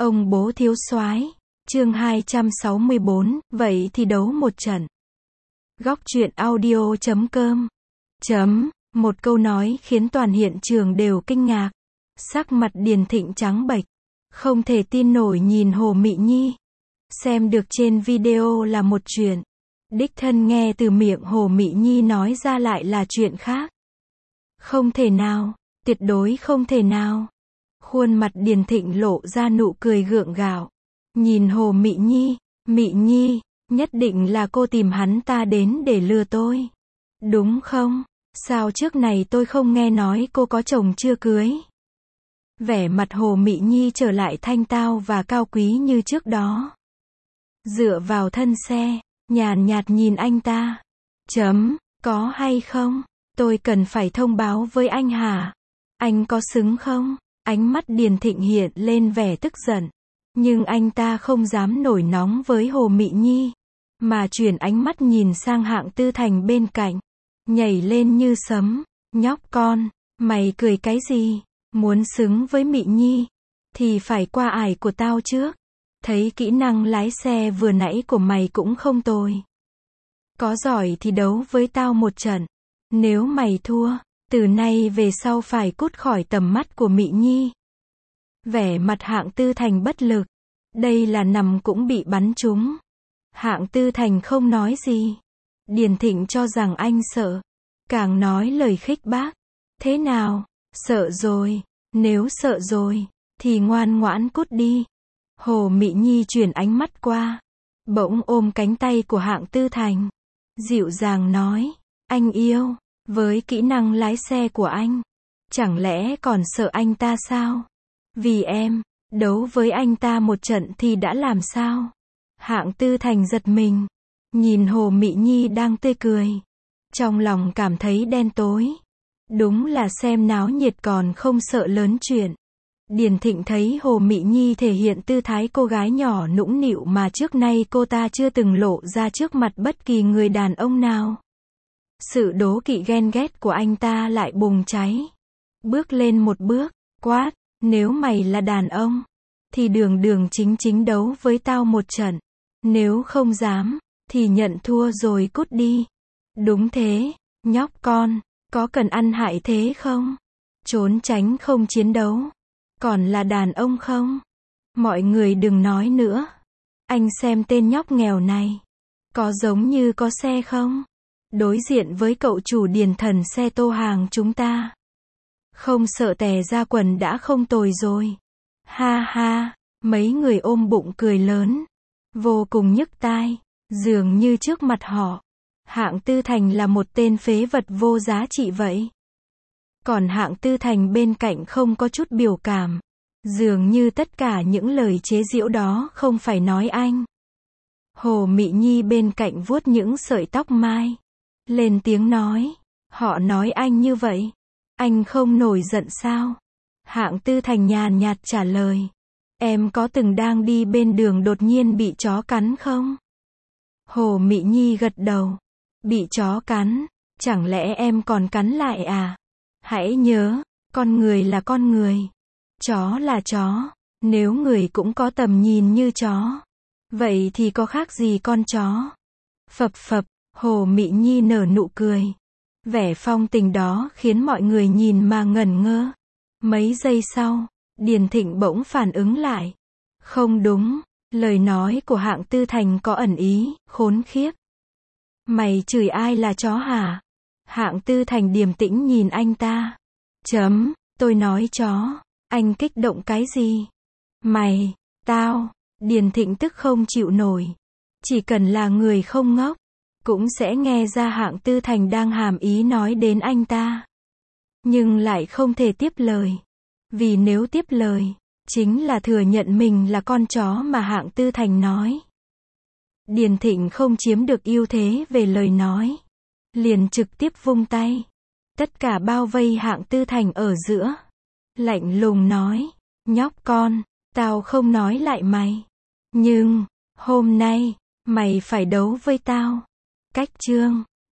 Ông bố thiếu soái, chương 264, vậy thì đấu một trận. Góc truyện audio.com. Một câu nói khiến toàn hiện trường đều kinh ngạc. Sắc mặt Điền Thịnh trắng bệch, không thể tin nổi nhìn Hồ Mị Nhi. Xem được trên video là một chuyện, đích thân nghe từ miệng Hồ Mị Nhi nói ra lại là chuyện khác. Không thể nào, tuyệt đối không thể nào. Khuôn mặt Điền Thịnh lộ ra nụ cười gượng gạo. Nhìn Hồ Mị Nhi, nhất định là cô tìm hắn ta đến để lừa tôi. Đúng không? Sao trước này tôi không nghe nói cô có chồng chưa cưới? Vẻ mặt Hồ Mị Nhi trở lại thanh tao và cao quý như trước đó. Dựa vào thân xe, nhàn nhạt nhìn anh ta. Có hay không? Tôi cần phải thông báo với anh hả? Anh có xứng không? Ánh mắt Điền Thịnh hiện lên vẻ tức giận. Nhưng anh ta không dám nổi nóng với Hồ Mị Nhi, mà chuyển ánh mắt nhìn sang Hạng Tư Thành bên cạnh. Nhảy lên như sấm. Nhóc con, mày cười cái gì? Muốn xứng với Mị Nhi, thì phải qua ải của tao trước. Thấy kỹ năng lái xe vừa nãy của mày cũng không tồi. Có giỏi thì đấu với tao một trận. Nếu mày thua, từ nay về sau phải cút khỏi tầm mắt của Mị Nhi. Vẻ mặt Hạng Tư Thành bất lực. Đây là nằm cũng bị bắn trúng. Hạng Tư Thành không nói gì. Điền Thịnh cho rằng anh sợ, càng nói lời khích bác. Thế nào? Sợ rồi? Nếu sợ rồi, thì ngoan ngoãn cút đi. Hồ Mị Nhi chuyển ánh mắt qua, bỗng ôm cánh tay của Hạng Tư Thành, dịu dàng nói, anh yêu, với kỹ năng lái xe của anh, chẳng lẽ còn sợ anh ta sao? Vì em, đấu với anh ta một trận thì đã làm sao? Hạng Tư Thành giật mình, nhìn Hồ Mị Nhi đang tươi cười, trong lòng cảm thấy đen tối. Đúng là xem náo nhiệt còn không sợ lớn chuyện. Điền Thịnh thấy Hồ Mị Nhi thể hiện tư thái cô gái nhỏ nũng nịu mà trước nay cô ta chưa từng lộ ra trước mặt bất kỳ người đàn ông nào. Sự đố kỵ ghen ghét của anh ta lại bùng cháy. Bước lên một bước, quát, nếu mày là đàn ông, thì đường chính đấu với tao một trận. Nếu không dám, thì nhận thua rồi cút đi. Đúng thế, nhóc con, có cần ăn hại thế không? Trốn tránh không chiến đấu, còn là đàn ông không? Mọi người đừng nói nữa. Anh xem tên nhóc nghèo này, có giống như có xe không? Đối diện với cậu chủ Điền thần xe tô hàng chúng ta, không sợ tè ra quần đã không tồi rồi. Ha ha, mấy người ôm bụng cười lớn, vô cùng nhức tai, dường như trước mặt họ, Hạng Tư Thành là một tên phế vật vô giá trị vậy. Còn Hạng Tư Thành bên cạnh không có chút biểu cảm, dường như tất cả những lời chế giễu đó không phải nói anh. Hồ Mị Nhi bên cạnh vuốt những sợi tóc mai, lên tiếng nói, họ nói anh như vậy, anh không nổi giận sao? Hạng Tư Thành nhàn nhạt trả lời, em có từng đang đi bên đường đột nhiên bị chó cắn không? Hồ Mị Nhi gật đầu, bị chó cắn, chẳng lẽ em còn cắn lại à? Hãy nhớ, con người là con người, chó là chó, nếu người cũng có tầm nhìn như chó, vậy thì có khác gì con chó? Phập phập, Hồ Mị Nhi nở nụ cười. Vẻ phong tình đó khiến mọi người nhìn mà ngẩn ngơ. Mấy giây sau, Điền Thịnh bỗng phản ứng lại. Không đúng, lời nói của Hạng Tư Thành có ẩn ý, khốn khiếp. Mày chửi ai là chó hả? Hạng Tư Thành điềm tĩnh nhìn anh ta. Tôi nói chó, anh kích động cái gì? Mày, tao, Điền Thịnh tức không chịu nổi. Chỉ cần là người không ngốc, cũng sẽ nghe ra Hạng Tư Thành đang hàm ý nói đến anh ta. Nhưng lại không thể tiếp lời. Vì nếu tiếp lời, chính là thừa nhận mình là con chó mà Hạng Tư Thành nói. Điền Thịnh không chiếm được ưu thế về lời nói, liền trực tiếp vung tay. Tất cả bao vây Hạng Tư Thành ở giữa. Lạnh lùng nói, nhóc con, tao không nói lại mày. Nhưng, hôm nay, mày phải đấu với tao. Cách chương